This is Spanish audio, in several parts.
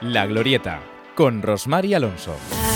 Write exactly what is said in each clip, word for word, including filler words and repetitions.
La Glorieta, con Rosmar y Alonso.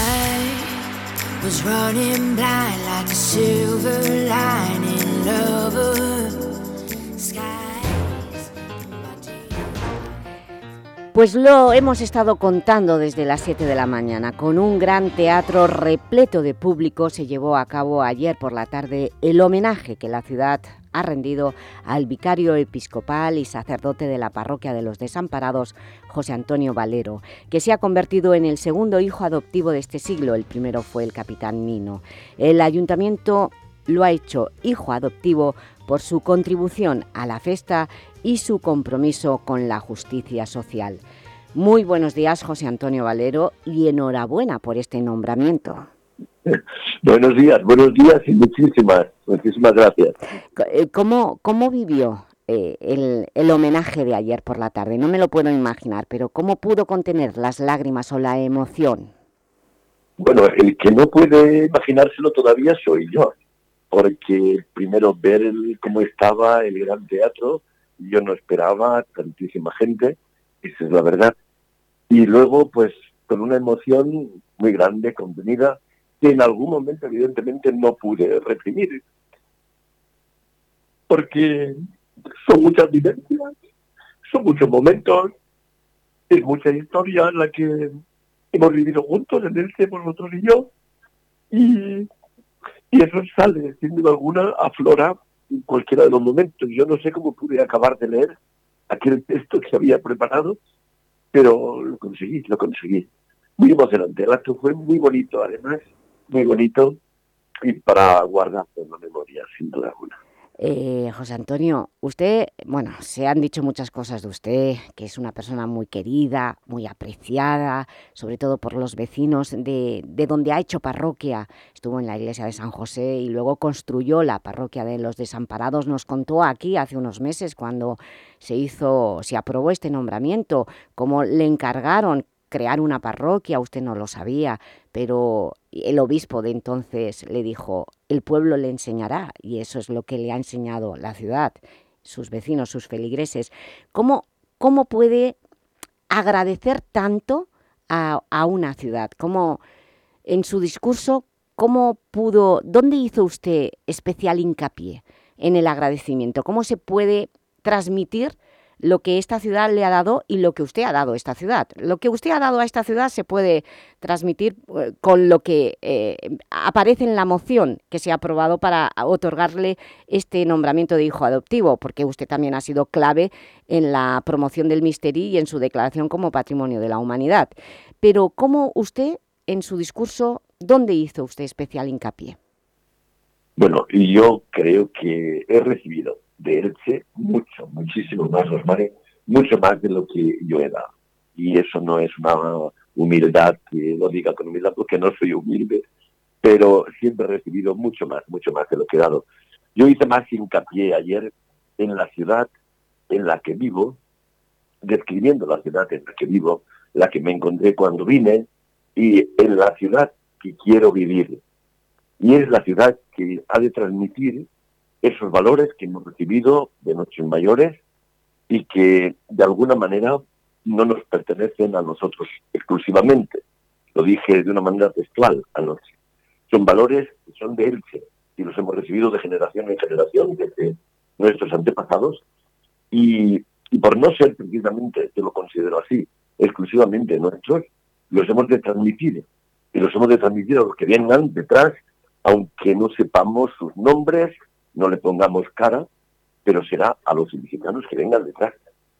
Pues lo hemos estado contando desde las siete de la mañana. Con un gran teatro repleto de público se llevó a cabo ayer por la tarde el homenaje que la ciudad ha rendido al vicario episcopal y sacerdote de la parroquia de los Desamparados, José Antonio Valero, que se ha convertido en el segundo hijo adoptivo de este siglo. El primero fue el capitán Nino. El ayuntamiento lo ha hecho hijo adoptivo por su contribución a la festa y su compromiso con la justicia social. Muy buenos días, José Antonio Valero, y enhorabuena por este nombramiento. Buenos días, buenos días y muchísimas, muchísimas gracias. ¿Cómo, cómo vivió eh, el, el homenaje de ayer por la tarde? No me lo puedo imaginar, pero ¿cómo pudo contener las lágrimas o la emoción? Bueno, el que no puede imaginárselo todavía soy yo, porque primero ver el, cómo estaba el Gran Teatro, yo no esperaba tantísima gente, esa es la verdad, y luego pues con una emoción muy grande, contenida, que en algún momento evidentemente no pude reprimir, porque son muchas vivencias, son muchos momentos, es mucha historia en la que hemos vivido juntos, en Elche, vosotros y yo, y, y eso sale, sin duda alguna, aflora en cualquiera de los momentos. Yo no sé cómo pude acabar de leer aquel texto que había preparado, pero lo conseguí, lo conseguí. Muy emocionante, el acto fue muy bonito, además, muy bonito, y para guardar en la memoria, sin duda alguna. Eh, José Antonio, usted, bueno, se han dicho muchas cosas de usted, que es una persona muy querida, muy apreciada, sobre todo por los vecinos de, de donde ha hecho parroquia. Estuvo en la iglesia de San José y luego construyó la parroquia de los Desamparados. Nos contó aquí hace unos meses cuando se hizo, se aprobó este nombramiento, cómo le encargaron crear una parroquia, usted no lo sabía, pero el obispo de entonces le dijo, el pueblo le enseñará, y eso es lo que le ha enseñado la ciudad, sus vecinos, sus feligreses. ¿Cómo, cómo puede agradecer tanto a, a una ciudad? ¿Cómo, en su discurso, cómo pudo, dónde hizo usted especial hincapié en el agradecimiento? ¿Cómo se puede transmitir lo que esta ciudad le ha dado y lo que usted ha dado a esta ciudad? Lo que usted ha dado a esta ciudad se puede transmitir eh, con lo que eh, aparece en la moción que se ha aprobado para otorgarle este nombramiento de hijo adoptivo, porque usted también ha sido clave en la promoción del Misteri y en su declaración como Patrimonio de la Humanidad. Pero ¿cómo usted, en su discurso, dónde hizo usted especial hincapié? Bueno, y yo creo que he recibido de Elche mucho, muchísimo más, Rosmar, mucho más de lo que yo he dado. Y eso no es una humildad que lo diga con humildad, porque no soy humilde, pero siempre he recibido mucho más, mucho más de lo que he dado. Yo hice más hincapié ayer en la ciudad en la que vivo, describiendo la ciudad en la que vivo, la que me encontré cuando vine, y en la ciudad que quiero vivir. Y es la ciudad que ha de transmitir esos valores que hemos recibido de nuestros mayores y que de alguna manera no nos pertenecen a nosotros exclusivamente. Lo dije de una manera textual anoche. Son valores que son de Elche y los hemos recibido de generación en generación desde nuestros antepasados y, y por no ser precisamente, yo lo considero así, exclusivamente nuestros, los hemos de transmitir y los hemos de transmitir a los que vengan detrás, aunque no sepamos sus nombres, no le pongamos cara, pero será a los ilicitanos que vengan detrás.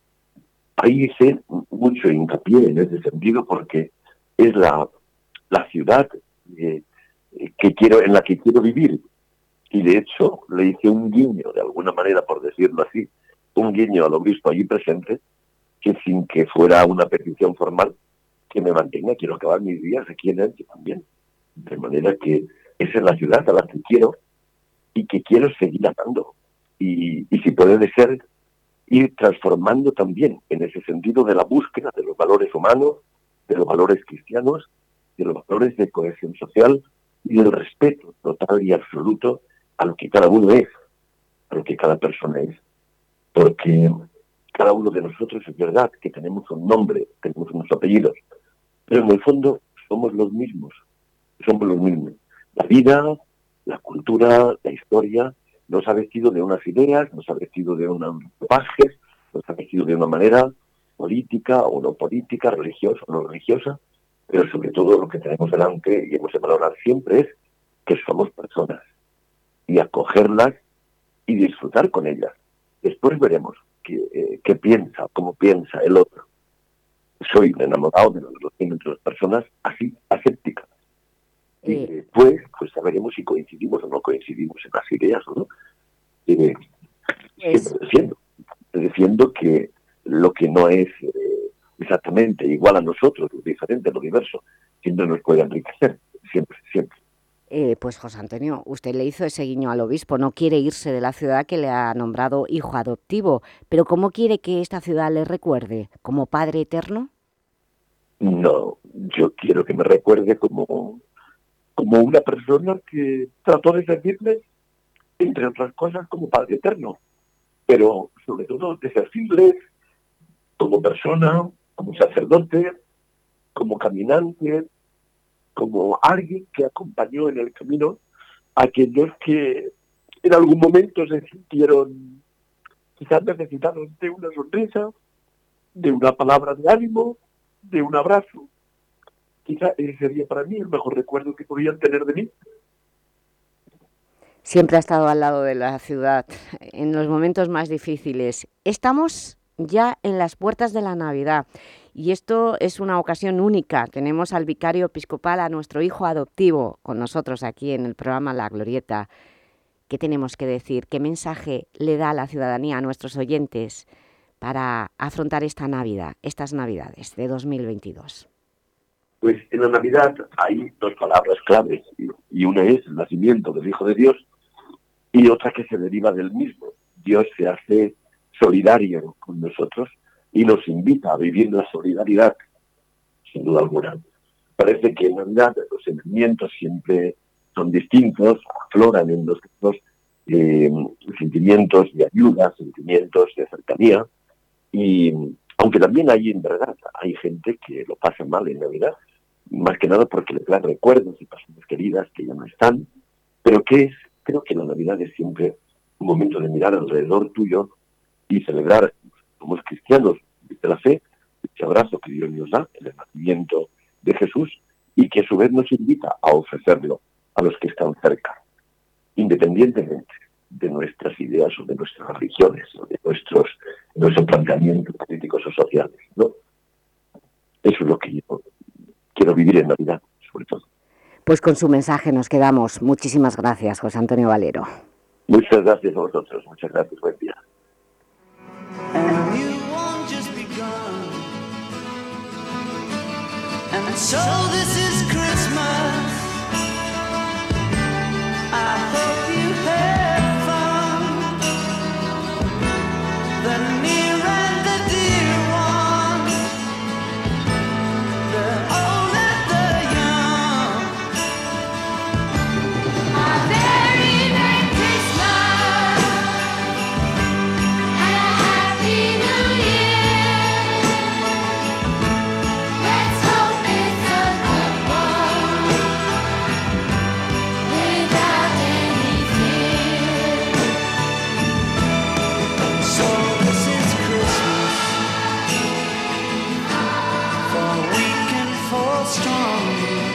Ahí hice mucho hincapié en ese sentido porque es la, la ciudad eh, que quiero, en la que quiero vivir. Y de hecho le hice un guiño, de alguna manera, por decirlo así, un guiño al obispo allí presente, que sin que fuera una petición formal, que me mantenga, quiero acabar mis días aquí en Elche también. De manera que esa es la ciudad a la que quiero y que quiero seguir amando. Y, y si puede ser, ir transformando también en ese sentido de la búsqueda de los valores humanos, de los valores cristianos, de los valores de cohesión social y del respeto total y absoluto a lo que cada uno es, a lo que cada persona es. Porque Cada uno de nosotros es verdad que tenemos un nombre, tenemos unos apellidos, pero en el fondo somos los mismos, somos los mismos. La vida, la cultura, la historia nos ha vestido de unas ideas, nos ha vestido de unos ropajes, nos ha vestido de una manera política o no política, religiosa o no religiosa, pero sobre todo lo que tenemos delante y hemos de valorar siempre es que somos personas y acogerlas y disfrutar con ellas. Después veremos qué, eh, qué piensa, cómo piensa el otro. Soy un enamorado de los relaciones de las personas así, asépticas. Y Eh, después, pues sabremos si coincidimos o no coincidimos en las ideas o no. Eh, pues, siempre defiendo, defiendo que lo que no es eh, exactamente igual a nosotros, lo diferente, lo diverso, siempre nos puede enriquecer, siempre, siempre. eh, pues José Antonio, usted le hizo ese guiño al obispo, no quiere irse de la ciudad que le ha nombrado hijo adoptivo, pero ¿cómo quiere que esta ciudad le recuerde? ¿Como Padre Eterno? No, yo quiero que me recuerde como, como una persona que trató de servirle, entre otras cosas, como Padre Eterno, pero sobre todo de servirles como persona, como sacerdote, como caminante, como alguien que acompañó en el camino a aquellos que en algún momento se sintieron quizás necesitados de una sonrisa, de una palabra de ánimo, de un abrazo. Quizás ese sería para mí el mejor recuerdo que podían tener de mí. Siempre ha estado al lado de la ciudad en los momentos más difíciles. Estamos ya en las puertas de la Navidad y esto es una ocasión única. Tenemos al vicario episcopal, a nuestro hijo adoptivo, con nosotros aquí en el programa La Glorieta. ¿Qué tenemos que decir? ¿Qué mensaje le da a la ciudadanía, a nuestros oyentes, para afrontar esta Navidad, estas Navidades de dos mil veintidós? Pues en la Navidad hay dos palabras claves, y una es el nacimiento del Hijo de Dios y otra que se deriva del mismo. Dios se hace solidario con nosotros y nos invita a vivir la solidaridad, sin duda alguna. Parece que en Navidad los sentimientos siempre son distintos, afloran en nosotros eh, sentimientos de ayuda, sentimientos de cercanía, y aunque también hay, en verdad, hay gente que lo pasa mal en Navidad, más que nada porque le traen recuerdos y personas queridas que ya no están, pero que es, creo que la Navidad es siempre un momento de mirar alrededor tuyo y celebrar, como cristianos de la fe, ese abrazo que Dios nos da, el nacimiento de Jesús, y que a su vez nos invita a ofrecerlo a los que están cerca, independientemente de nuestras ideas o de nuestras religiones o de nuestros, nuestros planteamientos políticos o sociales, ¿no? Eso es lo que yo quiero vivir en Navidad, sobre todo. Pues con su mensaje nos quedamos. Muchísimas gracias, José Antonio Valero. Muchas gracias a vosotros, muchas gracias, buen día. And you won't just be gone. And so this is Christmas. I hope you had fun. The near and the dear ones, the old and the young. A very Merry Christmas and a Happy New Year. Let's hope it's a good one without any fear. So this is Christmas, for weak and for strong.